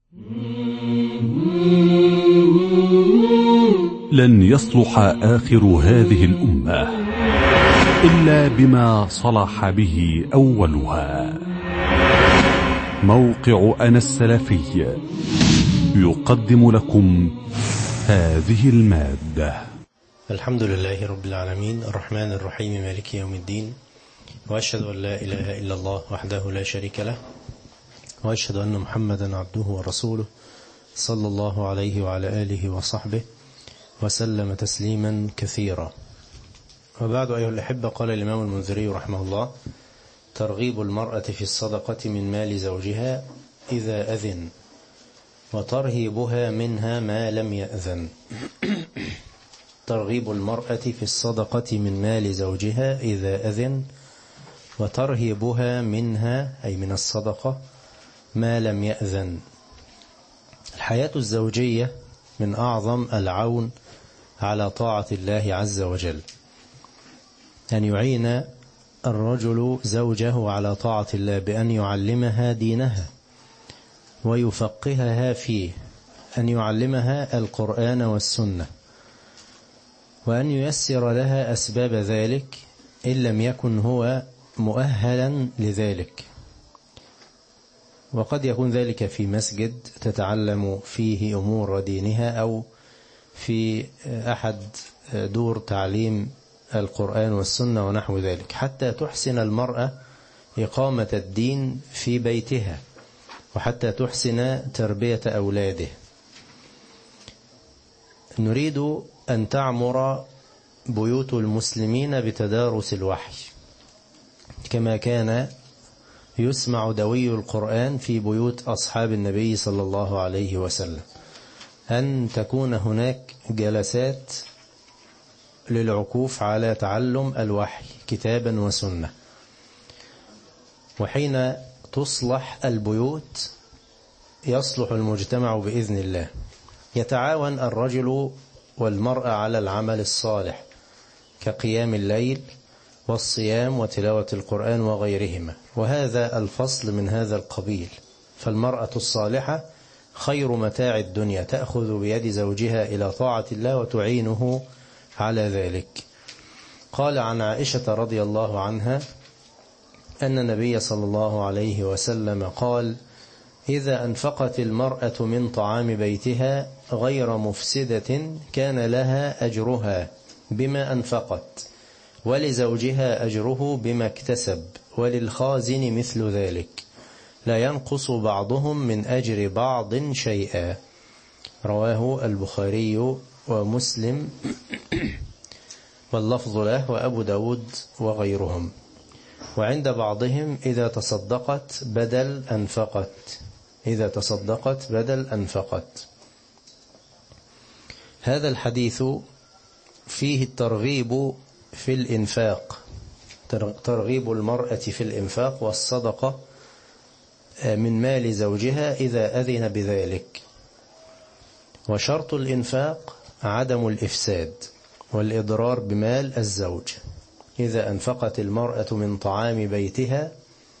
لن يصلح آخر هذه الأمة إلا بما صلح به أولها. موقع أنا السلفي يقدم لكم هذه المادة. الحمد لله رب العالمين الرحمن الرحيم مالك يوم الدين، وأشهد أن لا إله إلا الله وحده لا شريك له، وأشهد أن محمدا عبده ورسوله صلى الله عليه وعلى آله وصحبه وسلم تسليما كثيرا. وبعد أيها الأحبة، قال الإمام المنذري رحمه الله: ترغيب المرأة في الصدقة من مال زوجها إذا أذن، وترهيبها منها ما لم يأذن. ترغيب المرأة في الصدقة من مال زوجها إذا أذن، وترهيبها منها أي من الصدقة ما لم يأذن. الحياة الزوجية من أعظم العون على طاعة الله عز وجل، أن يعين الرجل زوجه على طاعة الله بأن يعلمها دينها ويفقهها فيه، أن يعلمها القرآن والسنة، وأن ييسر لها أسباب ذلك إن لم يكن هو مؤهلا لذلك. وقد يكون ذلك في مسجد تتعلم فيه أمور دينها، أو في أحد دور تعليم القرآن والسنة ونحو ذلك، حتى تحسن المرأة إقامة الدين في بيتها، وحتى تحسن تربية أولاده. نريد أن تعمر بيوت المسلمين بتدارس الوحي، كما كان يسمع دوي القرآن في بيوت أصحاب النبي صلى الله عليه وسلم، أن تكون هناك جلسات للعكوف على تعلم الوحي كتابا وسنة. وحين تصلح البيوت يصلح المجتمع بإذن الله. يتعاون الرجل والمرأة على العمل الصالح كقيام الليل والصيام وتلاوة القرآن وغيرهما، وهذا الفصل من هذا القبيل. فالمرأة الصالحة خير متاع الدنيا، تأخذ بيد زوجها إلى طاعة الله وتعينه على ذلك. قال عن عائشة رضي الله عنها أن النبي صلى الله عليه وسلم قال: إذا أنفقت المرأة من طعام بيتها غير مفسدة كان لها أجرها بما أنفقت، ولزوجها أجره بما اكتسب، وللخازن مثل ذلك، لا ينقص بعضهم من أجر بعض شيئا. رواه البخاري ومسلم واللفظ له وأبو داود وغيرهم. وعند بعضهم إذا تصدقت بدل أنفقت، إذا تصدقت بدل أنفقت. هذا الحديث فيه الترغيب في الإنفاق، ترغيب المرأة في الإنفاق والصدقة من مال زوجها إذا أذن بذلك. وشرط الإنفاق عدم الإفساد والإضرار بمال الزوج. إذا أنفقت المرأة من طعام بيتها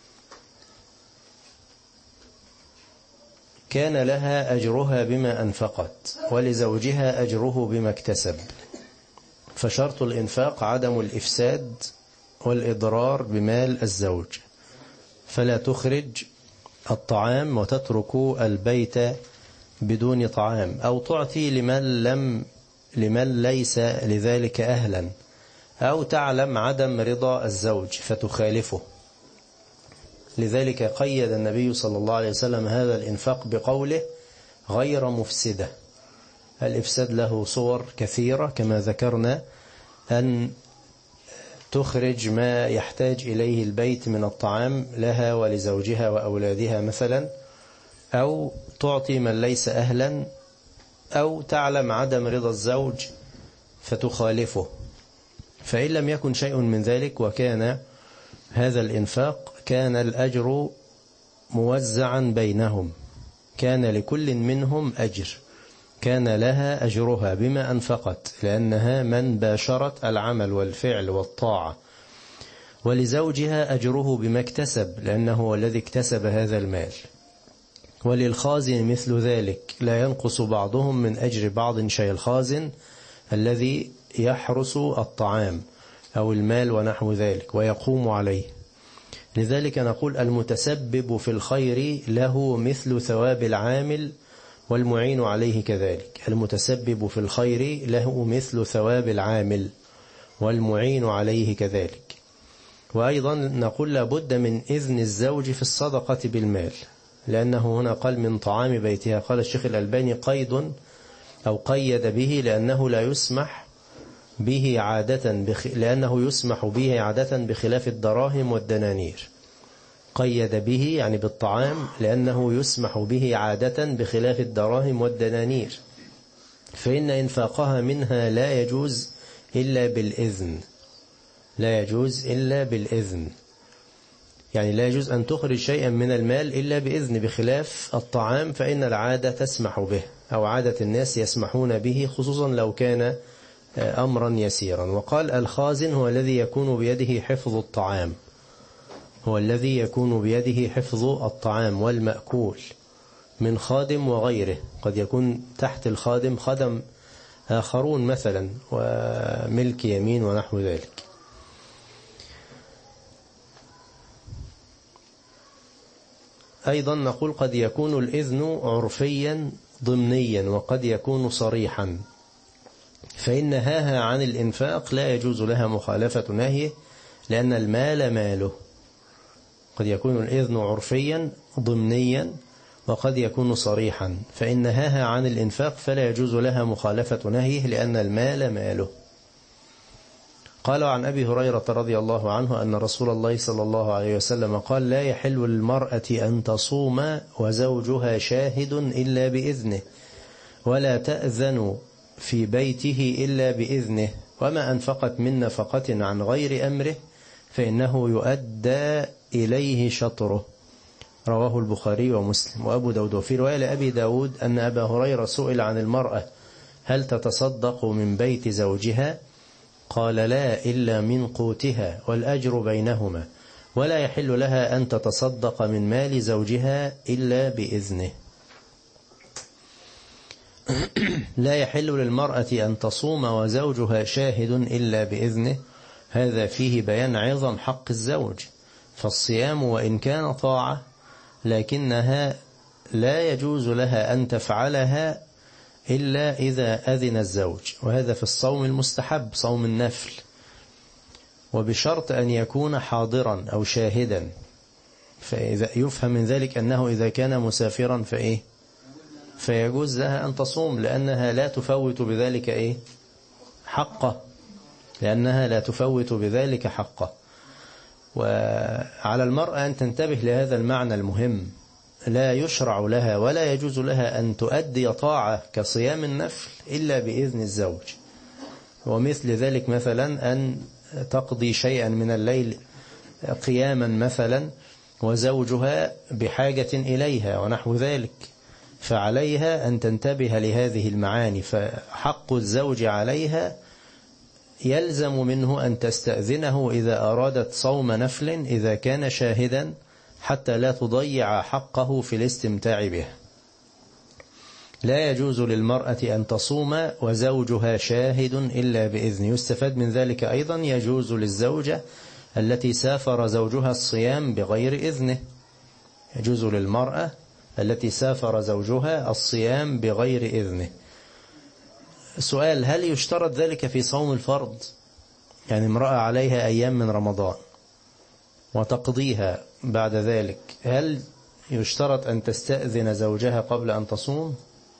كان لها أجرها بما أنفقت، ولزوجها أجره بما اكتسب. فشرط الإنفاق عدم الإفساد والإضرار بمال الزوج، فلا تخرج الطعام وتترك البيت بدون طعام، أو تعطي لمن ليس لذلك أهلا، أو تعلم عدم رضا الزوج فتخالفه. لذلك قيد النبي صلى الله عليه وسلم هذا الإنفاق بقوله غير مفسدة. الإفساد له صور كثيرة كما ذكرنا، أن تخرج ما يحتاج إليه البيت من الطعام لها ولزوجها وأولادها مثلا، أو تعطي من ليس أهلا، أو تعلم عدم رضا الزوج فتخالفه. فإن لم يكن شيء من ذلك وكان هذا الإنفاق كان الأجر موزعا بينهم، كان لكل منهم أجر، كان لها أجرها بما أنفقت لأنها من باشرت العمل والفعل والطاعة، ولزوجها أجره بما اكتسب لأنه هو الذي اكتسب هذا المال. وللخازن مثل ذلك، لا ينقص بعضهم من أجر بعض شيء. الخازن الذي يحرس الطعام أو المال ونحو ذلك ويقوم عليه. لذلك نقول المتسبب في الخير له مثل ثواب العامل والمعين عليه كذلك. المتسبب في الخير له مثل ثواب العامل والمعين عليه كذلك. وأيضا نقول لابد من إذن الزوج في الصدقة بالمال، لأنه هنا قال من طعام بيتها. قال الشيخ الألباني قيد أو قيد به لأنه لا يسمح به عادة لأنه يسمح به عادة بخلاف الدراهم والدنانير. قيد به يعني بالطعام لأنه يسمح به عادة بخلاف الدراهم والدنانير، فإن إنفاقها منها لا يجوز إلا بالإذن. لا يجوز إلا بالإذن، يعني لا يجوز أن تخرج شيئا من المال إلا بإذن، بخلاف الطعام فإن العادة تسمح به أو عادة الناس يسمحون به، خصوصا لو كان أمرا يسيرا. وقال الخازن هو الذي يكون بيده حفظ الطعام، هو الذي يكون بيده حفظ الطعام والمأكول من خادم وغيره. قد يكون تحت الخادم خدم آخرون مثلا وملك يمين ونحو ذلك. أيضا نقول قد يكون الإذن عرفيا ضمنيا وقد يكون صريحا، فإن نهاها عن الإنفاق لا يجوز لها مخالفة نهيه لأن المال ماله. قد يكون الإذن عرفيا ضمنيا وقد يكون صريحا، فإن نهاها عن الإنفاق فلا يجوز لها مخالفة نهيه لأن المال ماله. قال عن أبي هريرة رضي الله عنه أن رسول الله صلى الله عليه وسلم قال لا يحل للمرأة أن تصوم وزوجها شاهد إلا بإذنه، ولا تأذن في بيته إلا بإذنه، وما أنفقت من نفقة عن غير أمره فإنه يؤدى إليه شطره. رواه البخاري ومسلم وأبو داود. وفي رواية لأبي داود أن أبا هريرة سئل عن المرأة هل تتصدق من بيت زوجها؟ قال لا إلا من قوتها والأجر بينهما، ولا يحل لها أن تتصدق من مال زوجها إلا بإذنه. لا يحل للمرأة أن تصوم وزوجها شاهد إلا بإذنه. هذا فيه بيان عظم حق الزوج، فالصيام وإن كان طاعة لكنها لا يجوز لها أن تفعلها إلا إذا أذن الزوج، وهذا في الصوم المستحب صوم النفل، وبشرط أن يكون حاضرا أو شاهدا. فإذا يفهم من ذلك أنه إذا كان مسافرا فيجوز لها أن تصوم لأنها لا تفوت بذلك حقه، لأنها لا تفوت بذلك حقه. وعلى المرأة أن تنتبه لهذا المعنى المهم، لا يشرع لها ولا يجوز لها أن تؤدي طاعة كصيام النفل إلا بإذن الزوج. ومثل ذلك مثلا أن تقضي شيئا من الليل قياما مثلا وزوجها بحاجة إليها ونحو ذلك، فعليها أن تنتبه لهذه المعاني. فحق الزوج عليها يلزم منه أن تستأذنه إذا أرادت صوم نفل إذا كان شاهدا، حتى لا تضيع حقه في الاستمتاع به. لا يجوز للمرأة أن تصوم وزوجها شاهد إلا بإذن. يستفاد من ذلك أيضا يجوز للزوجة التي سافر زوجها الصيام بغير إذنه. يجوز للمرأة التي سافر زوجها الصيام بغير إذنه. سؤال: هل يشترط ذلك في صوم الفرض؟ يعني امرأة عليها أيام من رمضان وتقضيها بعد ذلك، هل يشترط أن تستأذن زوجها قبل أن تصوم؟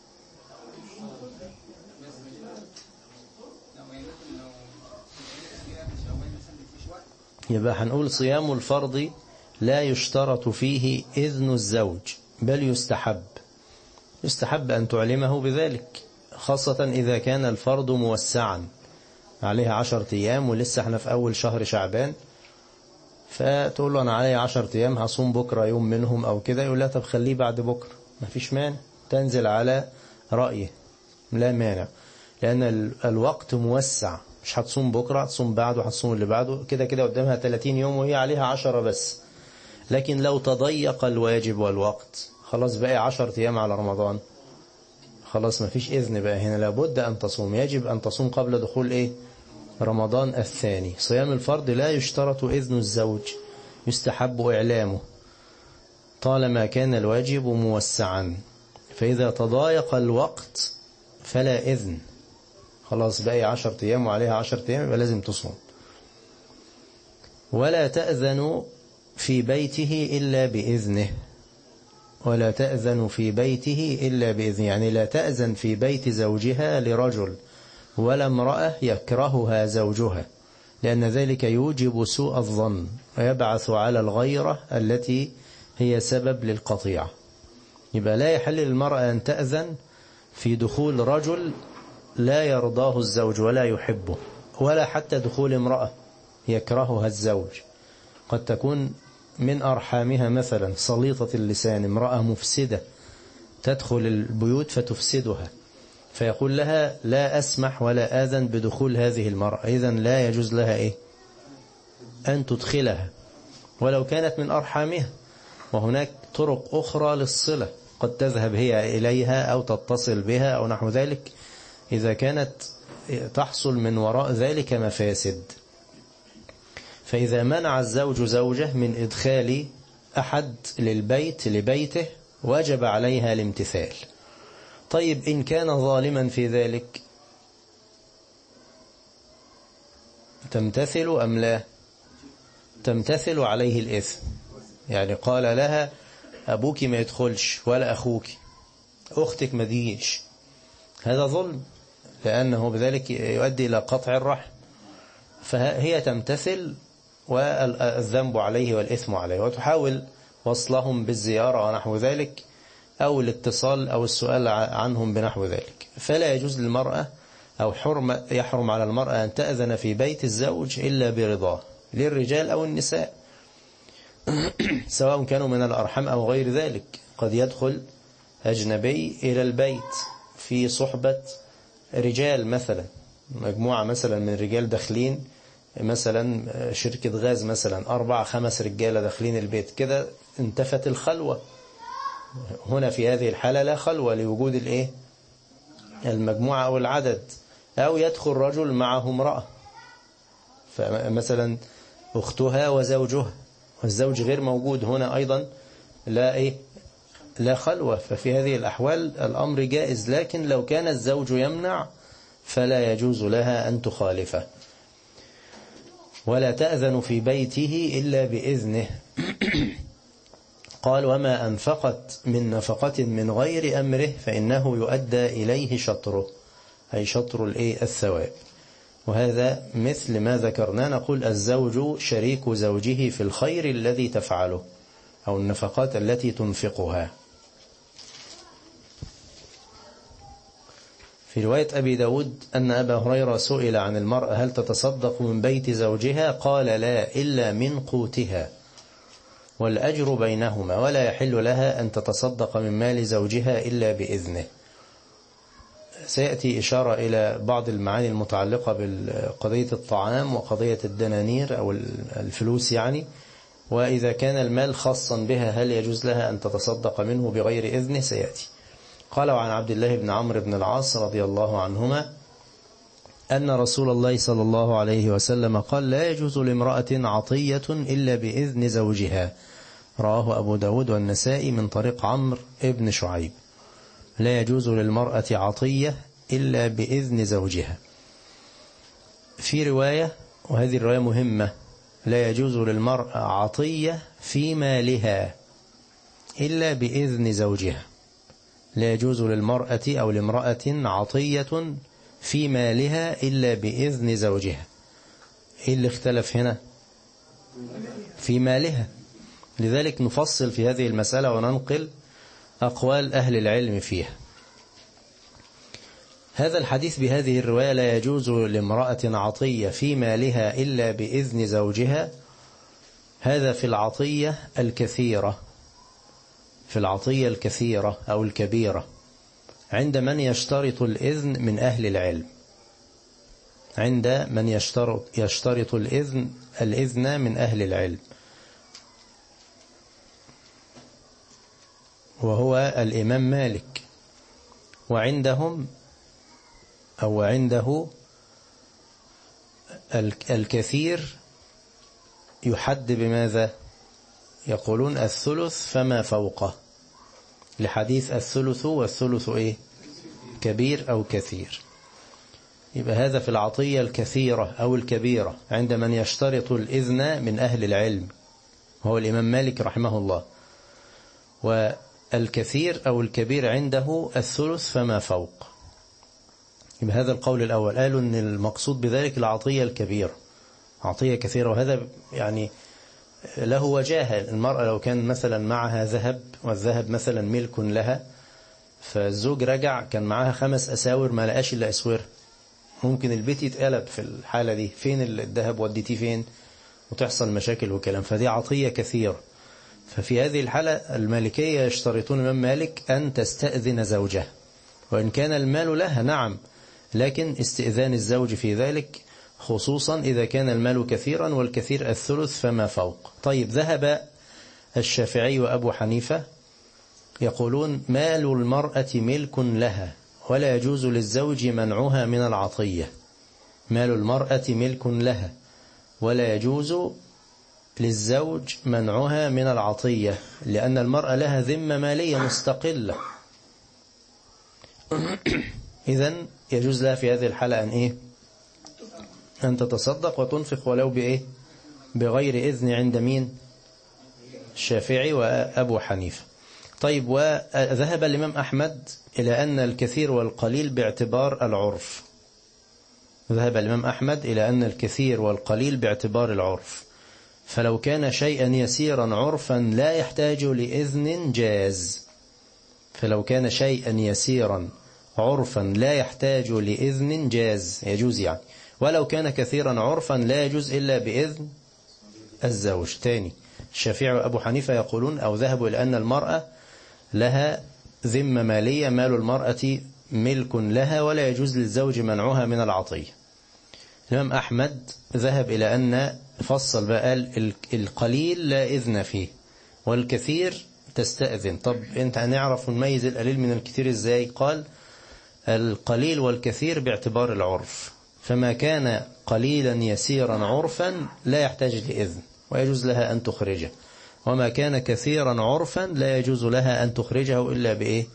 يبقى هنقول صيام الفرض لا يشترط فيه إذن الزوج، بل يستحب أن تعلمه بذلك، خاصة إذا كان الفرض موسعا عليها 10 أيام ولسه احنا في أول شهر شعبان، فتقول له أنا علي 10 أيام هصوم بكرة يوم منهم أو كده، يقول لها طب خليه بعد بكرة، ما فيش مانع، تنزل على رأيه لا مانع، لأن الوقت موسع، مش هتصوم بكرة، هتصوم بعده، هتصوم اللي بعده، كده كده قدامها 30 يوم وهي عليها 10 بس. لكن لو تضيق الواجب والوقت خلاص بقى 10 أيام على رمضان، خلاص ما فيش إذن بقى هنا، لابد أن تصوم، يجب أن تصوم قبل دخول رمضان الثاني. صيام الفرض لا يشترط إذن الزوج، يستحب إعلامه طالما كان الواجب موسعا، فإذا تضايق الوقت فلا إذن، خلاص بقى 10 أيام وعليها 10 أيام يبقى لازم تصوم. ولا تأذن في بيته إلا بإذنه، ولا تأذن في بيته إلا بإذنه، يعني لا تأذن في بيت زوجها لرجل ولا امرأة يكرهها زوجها، لأن ذلك يوجب سوء الظن ويبعث على الغيرة التي هي سبب للقطيعة. يبقى لا يحل للمرأة أن تأذن في دخول رجل لا يرضاه الزوج ولا يحبه، ولا حتى دخول امرأة يكرهها الزوج. قد تكون من أرحامها مثلا سليطة اللسان، امرأة مفسدة تدخل البيوت فتفسدها، فيقول لها لا أسمح ولا آذن بدخول هذه المرأة، إذن لا يجوز لها أن تدخلها ولو كانت من أرحامها. وهناك طرق أخرى للصلة، قد تذهب هي إليها أو تتصل بها أو نحو ذلك، إذا كانت تحصل من وراء ذلك مفاسد. فإذا منع الزوج زوجه من إدخال أحد لبيته وجب عليها الامتثال. طيب إن كان ظالما في ذلك تمتثل أم لا؟ تمتثل عليه الإثم، يعني قال لها أبوك ما يدخلش ولا أخوك، أختك ما تجيش، هذا ظلم لأنه بذلك يؤدي إلى قطع الرحم، فهي تمتثل والذنب عليه والإثم عليه، وتحاول وصلهم بالزيارة ونحو ذلك أو الاتصال أو السؤال عنهم بنحو ذلك. فلا يجوز للمرأة أو يحرم على المرأة أن تأذن في بيت الزوج إلا برضاه، للرجال أو النساء سواء كانوا من الأرحام أو غير ذلك. قد يدخل أجنبي إلى البيت في صحبة رجال، مثلا مجموعة مثلا من رجال داخلين، مثلا شركة غاز مثلا 4-5 رجالة داخلين البيت، كده انتفت الخلوة. هنا في هذه الحالة لا خلوة لوجود المجموعة أو العدد. أو يدخل رجل معه امرأة، فمثلا أختها وزوجها والزوج غير موجود، هنا أيضا لا خلوة. ففي هذه الأحوال الأمر جائز، لكن لو كان الزوج يمنع فلا يجوز لها أن تخالفه. ولا تأذن في بيته إلا بإذنه. قال وما أنفقت من نفقة من غير أمره فإنه يؤدى إليه شطره، أي شطر الثواب. وهذا مثل ما ذكرنا، نقول الزوج شريك زوجه في الخير الذي تفعله أو النفقات التي تنفقها. في رواية أبي داود أن أبا هريرة سئل عن المرأة هل تتصدق من بيت زوجها؟ قال لا، إلا من قوتها، والأجر بينهما، ولا يحل لها أن تتصدق من مال زوجها إلا بإذنه. سيأتي إشارة إلى بعض المعاني المتعلقة بقضية الطعام وقضية الدنانير أو الفلوس يعني، وإذا كان المال خاصا بها هل يجوز لها أن تتصدق منه بغير إذنه؟ سيأتي. قال وعن عبد الله بن عمرو بن العاص رضي الله عنهما أن رسول الله صلى الله عليه وسلم قال لا يجوز لامرأة عطية إلا بإذن زوجها، رواه أبو داود والنسائي من طريق عمرو ابن شعيب. لا يجوز للمرأة عطية إلا بإذن زوجها. في رواية، وهذه الرواية مهمة، لا يجوز للمرأة عطية في مالها إلا بإذن زوجها. لا يجوز للمرأة أو لامرأة عطية في مالها إلا بإذن زوجها. إيه اللي اختلف هنا؟ في مالها. لذلك نفصل في هذه المسألة وننقل أقوال أهل العلم فيها. هذا الحديث بهذه الرواية لا يجوز لامرأة عطية في مالها إلا بإذن زوجها، هذا في العطية الكثيرة، في العطية الكثيرة أو الكبيرة، عند من يشترط الإذن من أهل العلم، عند من يشترط الإذن من أهل العلم. وهو الإمام مالك، وعندهم أو عنده الكثير يحد بماذا؟ يقولون الثلث فما فوقه، لحديث الثلث والثلث إيه؟ كبير أو كثير. يبقى هذا في العطية الكثيرة أو الكبيرة عند من يشترط الإذن من أهل العلم، وهو الإمام مالك رحمه الله. والكثير أو الكبير عنده الثلث فما فوق. يبقى هذا القول الأول، قالوا أن المقصود بذلك العطية الكبيرة، عطية كثيرة، وهذا يعني له وجاهة. المرأة لو كان مثلا معها ذهب، والذهب مثلا ملك لها، فالزوج رجع كان معها 5 أساور ما لقاش إلا أسور، ممكن البيت يتقلب في الحالة دي، فين الذهب وديتيه فين، وتحصل مشاكل وكلام، فدي عطية كثيرة. ففي هذه الحالة المالكية يشترطون من مالك أن تستأذن زوجها، وإن كان المال لها نعم، لكن استئذان الزوج في ذلك، خصوصا إذا كان المال كثيرا، والكثير الثلث فما فوق. طيب، ذهب الشافعي وأبو حنيفة يقولون مال المرأة ملك لها ولا يجوز للزوج منعها من العطية. مال المرأة ملك لها ولا يجوز للزوج منعها من العطية، لأن المرأة لها ذمة مالية مستقلة. إذن يجوز لها في هذه الحالة أن تتصدق وتنفق ولو بغير إذن عند مين؟ الشافعي وأبو حنيفة. طيب، وذهب الإمام أحمد إلى أن الكثير والقليل باعتبار العرف. ذهب الإمام أحمد إلى أن الكثير والقليل باعتبار العرف، فلو كان شيئا يسيرا عرفا لا يحتاج لإذن جاز. فلو كان شيئا يسيرا عرفا لا يحتاج لإذن جاز، يجوز يعني. ولو كان كثيرا عرفا لا يجوز إلا بإذن الزوج. تاني، الشافعي وأبو حنيفة يقولون أو ذهبوا إلى أن المرأة لها ذمة مالية، مال المرأة ملك لها ولا يجوز للزوج منعها من العطية. الإمام أحمد ذهب إلى أن فصل بقى القليل لا إذن فيه والكثير تستأذن. طب أنت هنعرف نميز القليل من الكثير إزاي؟ قال القليل والكثير باعتبار العرف، فما كان قليلا يسيرا عرفا لا يحتاج لإذن ويجوز لها أن تخرجه، وما كان كثيرا عرفا لا يجوز لها أن تخرجه إلا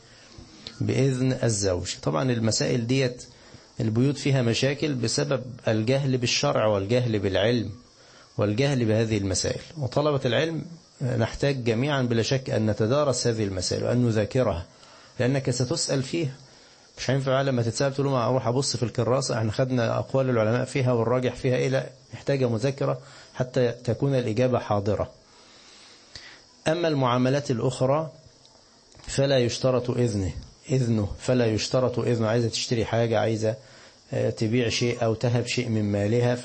بإذن الزوج. طبعا المسائل ديت البيوت فيها مشاكل بسبب الجهل بالشرع والجهل بالعلم والجهل بهذه المسائل، وطلبة العلم نحتاج جميعا بلا شك أن نتدارس هذه المسائل وأن نذاكرها، لأنك ستسأل فيها. مش هينفع لما تتسأل تقول ما أروح أبص في الكراسة، احنا خدنا أقوال العلماء فيها والراجح فيها إيه، لا، محتاجة مذاكرة حتى تكون الإجابة حاضرة. أما المعاملات الأخرى فلا يشترط إذنه، فلا يشترط إذنه. عايزة تشتري حاجة، عايزة تبيع شيء أو تهب شيء من مالها،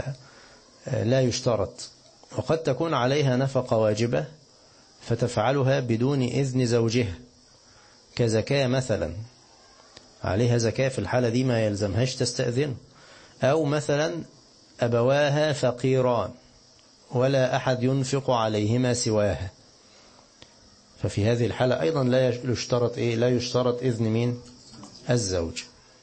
فلا يشترط. وقد تكون عليها نفقة واجبة فتفعلها بدون إذن زوجها، كزكاة مثلا، عليها زكاة، في الحالة دي ما يلزمهاش تستأذن. أو مثلا أبواها فقيران ولا أحد ينفق عليهما سواها، ففي هذه الحالة أيضا لا يشترط إذن مين؟ الزوج.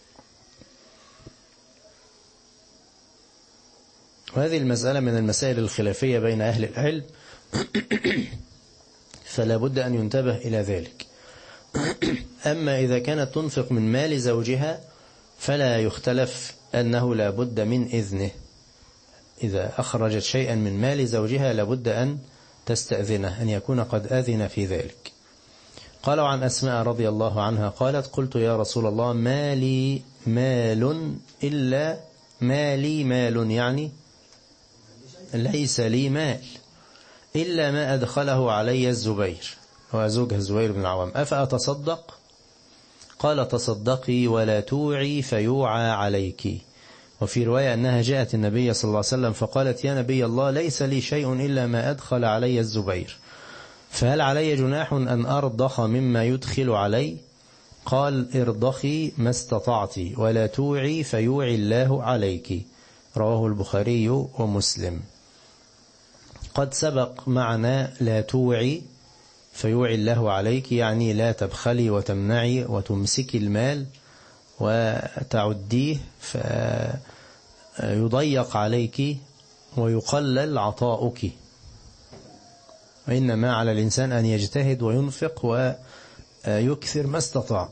وهذه المسألة من المسائل الخلافية بين أهل العلم، فلا بد أن ينتبه إلى ذلك. أما إذا كانت تنفق من مال زوجها فلا يختلف أنه لا بد من إذنه. إذا أخرجت شيئا من مال زوجها لابد أن تستأذنه، أن يكون قد أذن في ذلك. قالوا عن أسماء رضي الله عنها قالت قلت يا رسول الله ما لي مال إلا مالي مال، يعني ليس لي مال إلا ما أدخله علي الزبير، وزوجها الزبير بن العوام، أفأتصدق؟ قال تصدقي ولا توعي فيوعى عليك. وفي رواية أنها جاءت النبي صلى الله عليه وسلم فقالت يا نبي الله ليس لي شيء إلا ما أدخل علي الزبير، فهل علي جناح أن أرضخ مما يدخل علي؟ قال ارضخي ما استطعت ولا توعي فيوعي الله عليك. رواه البخاري ومسلم. قد سبق معنا لا توعي فيوعي الله عليك، يعني لا تبخلي وتمنعي وتمسكي المال وتعديه فيضيق عليك ويقلل عطاؤك، وإنما على الإنسان أن يجتهد وينفق ويكثر ما استطاع.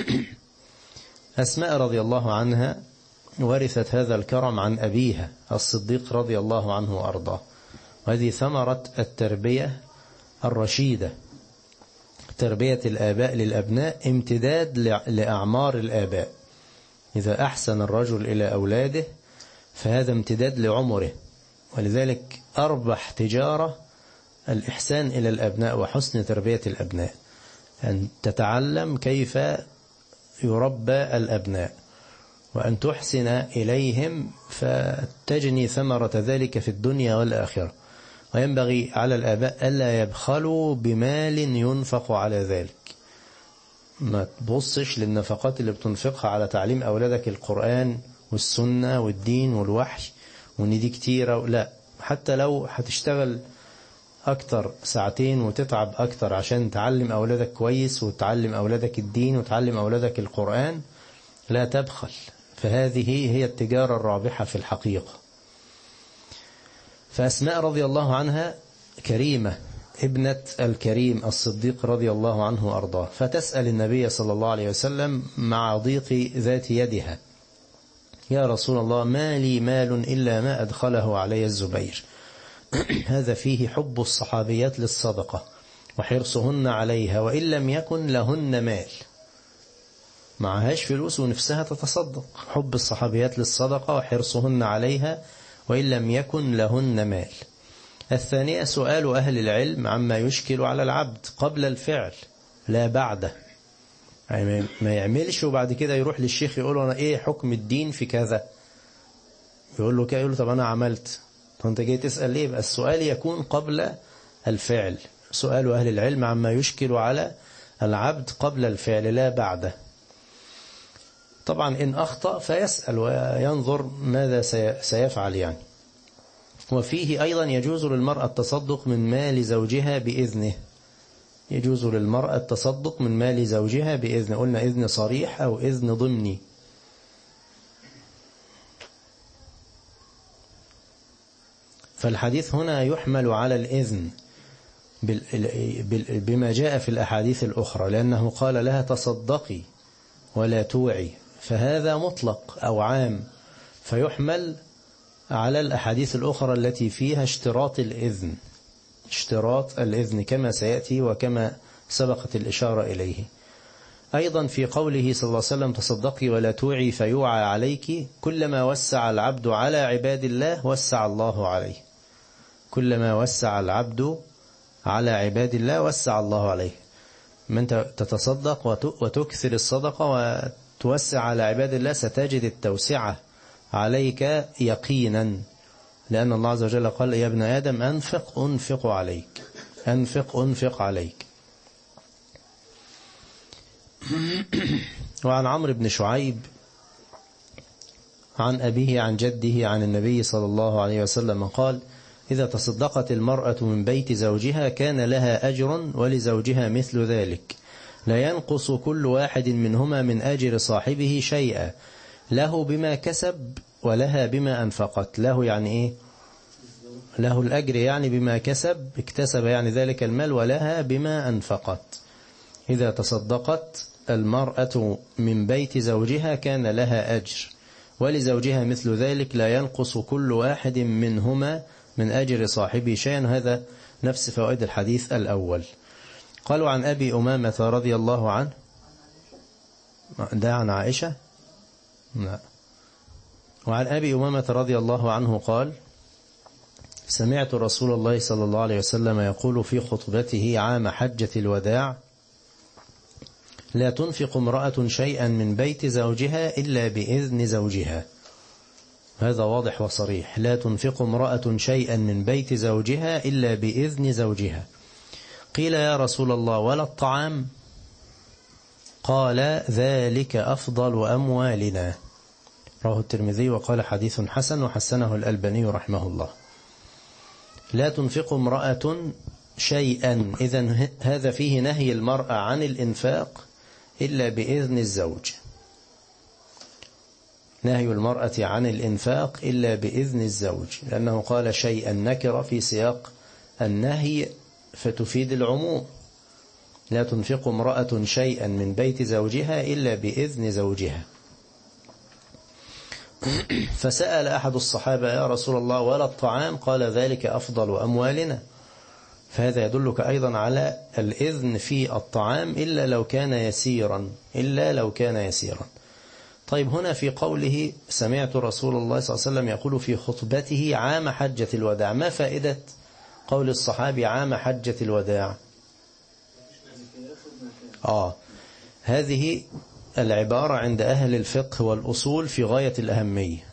أسماء رضي الله عنها ورثت هذا الكرم عن أبيها الصديق رضي الله عنه وأرضاه، وهذه ثمرة التربية الرشيدة، تربية الآباء للأبناء امتداد لأعمار الآباء. إذا أحسن الرجل إلى أولاده فهذا امتداد لعمره، ولذلك أربح تجارة الإحسان إلى الأبناء وحسن تربية الأبناء، أن تتعلم كيف يربى الأبناء وأن تحسن إليهم فتجني ثمرة ذلك في الدنيا والآخرة. وينبغي على الآباء ألا يبخلوا بمال ينفق على ذلك. ما تبصش للنفقات اللي بتنفقها على تعليم أولادك القرآن والسنة والدين والوحي وإن دي كتيرة، لا، حتى لو هتشتغل أكتر ساعتين وتتعب أكتر عشان تعلم أولادك كويس وتعلم أولادك الدين وتعلم أولادك القرآن، لا تبخل، فهذه هي التجارة الرابحة في الحقيقة. فأسماء رضي الله عنها كريمة، ابنة الكريم الصديق رضي الله عنه وأرضاه، فتسأل النبي صلى الله عليه وسلم مع ضيق ذات يدها: يا رسول الله، ما لي مال إلا ما أدخله علي الزبير. هذا فيه حب الصحابيات للصدقة وحرصهن عليها، وإن لم يكن لهن مال، معهاش فلوس ونفسها تتصدق، حب الصحابيات للصدقة وحرصهن عليها وإن لم يكن لهن مال. الثانية سؤال أهل العلم عما يشكل على العبد قبل الفعل لا بعده، يعني ما يعملش وبعد كده يروح للشيخ يقول له أنا إيه حكم الدين في كذا، يقول له كده، يقول له طب أنا عملت، فأنت جاي تسأل ليه؟ بقى السؤال يكون قبل الفعل، سؤال أهل العلم عما يشكل على العبد قبل الفعل لا بعده. طبعا إن أخطأ فيسأل وينظر ماذا سيفعل يعني. وفيه أيضا يجوز للمرأة التصدق من مال زوجها بإذنه، يجوز للمرأة التصدق من مال زوجها بإذنه، قلنا إذن صريح أو إذن ضمني. فالحديث هنا يحمل على الإذن بما جاء في الأحاديث الأخرى، لأنه قال لها تصدقي ولا توعي، فهذا مطلق أو عام، فيحمل على الأحاديث الأخرى التي فيها اشتراط الإذن، اشتراط الإذن كما سيأتي وكما سبقت الإشارة إليه. أيضا في قوله صلى الله عليه وسلم تصدقي ولا توعي فيوعى عليك، كلما وسع العبد على عباد الله وسع الله عليه، كلما وسع العبد على عباد الله وسع الله عليه. من تتصدق وتكثر الصدقة وتوسع على عباد الله ستجد التوسعة عليك يقينا، لأن الله عز وجل قال يا ابن آدم أنفق أنفق عليك، أنفق أنفق عليك. وعن عمرو بن شعيب عن أبيه عن جده عن النبي صلى الله عليه وسلم قال: إذا تصدقت المرأة من بيت زوجها كان لها أجر ولزوجها مثل ذلك، لا ينقص كل واحد منهما من أجر صاحبه شيئا، له بما كسب ولها بما أنفقت. له يعني إيه؟ له الأجر يعني بما كسب، اكتسب يعني ذلك المال، ولها بما أنفقت. إذا تصدقت المرأة من بيت زوجها كان لها أجر ولزوجها مثل ذلك، لا ينقص كل واحد منهما من أجر صاحبه شيئا. هذا نفس فوائد الحديث الأول. قالوا عن أبي أمامة رضي الله عنه، ده عن عائشة؟ لا. وعن أبي أمامة رضي الله عنه قال: سمعت رسول الله صلى الله عليه وسلم يقول في خطبته عام حجة الوداع: لا تنفق امرأة شيئا من بيت زوجها إلا بإذن زوجها. هذا واضح وصريح، لا تنفق امرأة شيئا من بيت زوجها إلا بإذن زوجها. قيل يا رسول الله ولا الطعام؟ قال: ذلك أفضل أموالنا. رواه الترمذي وقال حديث حسن، وحسنه الألباني رحمه الله. لا تنفق امرأة شيئا، إذن هذا فيه نهي المرأة عن الإنفاق إلا بإذن الزوج. نهي المرأة عن الإنفاق إلا بإذن الزوج، لأنه قال شيئا نكرة في سياق النهي فتفيد العموم. لا تنفق امرأة شيئا من بيت زوجها إلا بإذن زوجها. فسأل أحد الصحابة يا رسول الله ولا الطعام؟ قال ذلك أفضل أموالنا. فهذا يدلك أيضا على الإذن في الطعام إلا لو كان يسيرا. طيب، هنا في قوله سمعت رسول الله صلى الله عليه وسلم يقول في خطبته عام حجة الوداع، ما فائدة قول الصحابي عام حجة الوداع؟ هذه العبارة عند أهل الفقه والأصول في غاية الأهمية،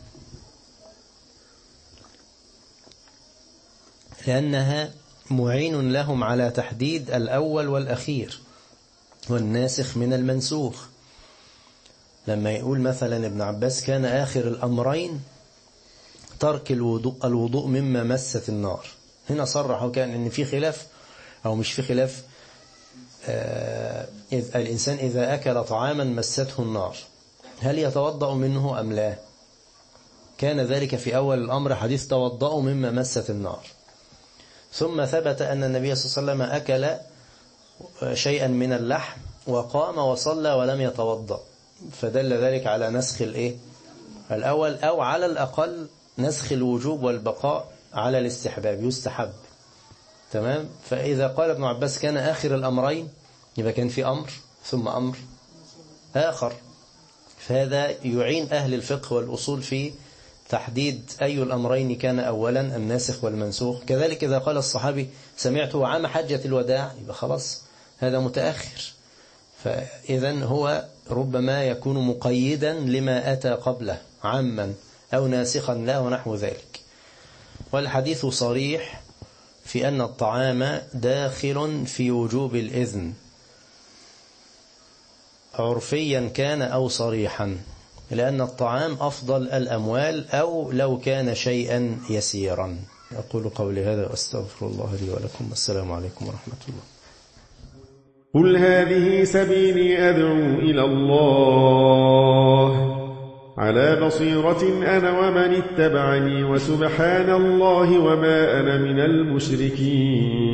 لأنها معين لهم على تحديد الأول والأخير والناسخ من المنسوخ. لما يقول مثلا ابن عباس كان آخر الأمرين ترك الوضوء مما مست النار، هنا صرح وكان إن في خلاف أو مش في خلاف. الإنسان إذا أكل طعاما مسته النار هل يتوضأ منه أم لا؟ كان ذلك في أول الأمر حديث توضأوا مما مست النار، ثم ثبت أن النبي صلى الله عليه وسلم أكل شيئا من اللحم وقام وصلى ولم يتوضأ، فدل ذلك على نسخ الأول، أو على الأقل نسخ الوجوب والبقاء على الاستحباب، يستحب. تمام. فإذا قال ابن عباس كان آخر الأمرين يبقى كان في أمر ثم أمر آخر، فهذا يعين أهل الفقه والأصول في تحديد أي الأمرين كان أولا، الناسخ والمنسوخ. كذلك إذا قال الصحابي سمعته عام حجة الوداع يبقى خلاص هذا متأخر، فإذن هو ربما يكون مقيدا لما أتى قبله عاما أو ناسخا له ونحو ذلك. والحديث صريح في أن الطعام داخل في وجوب الإذن عرفيا كان أو صريحا، لأن الطعام أفضل الأموال أو لو كان شيئا يسيرا. أقول قولي هذا وأستغفر الله لي ولكم، والسلام عليكم ورحمة الله. قل هذه سبيلي أدعو إلى الله على بصيرة أنا ومن اتبعني، وسبحان الله وما أنا من المشركين.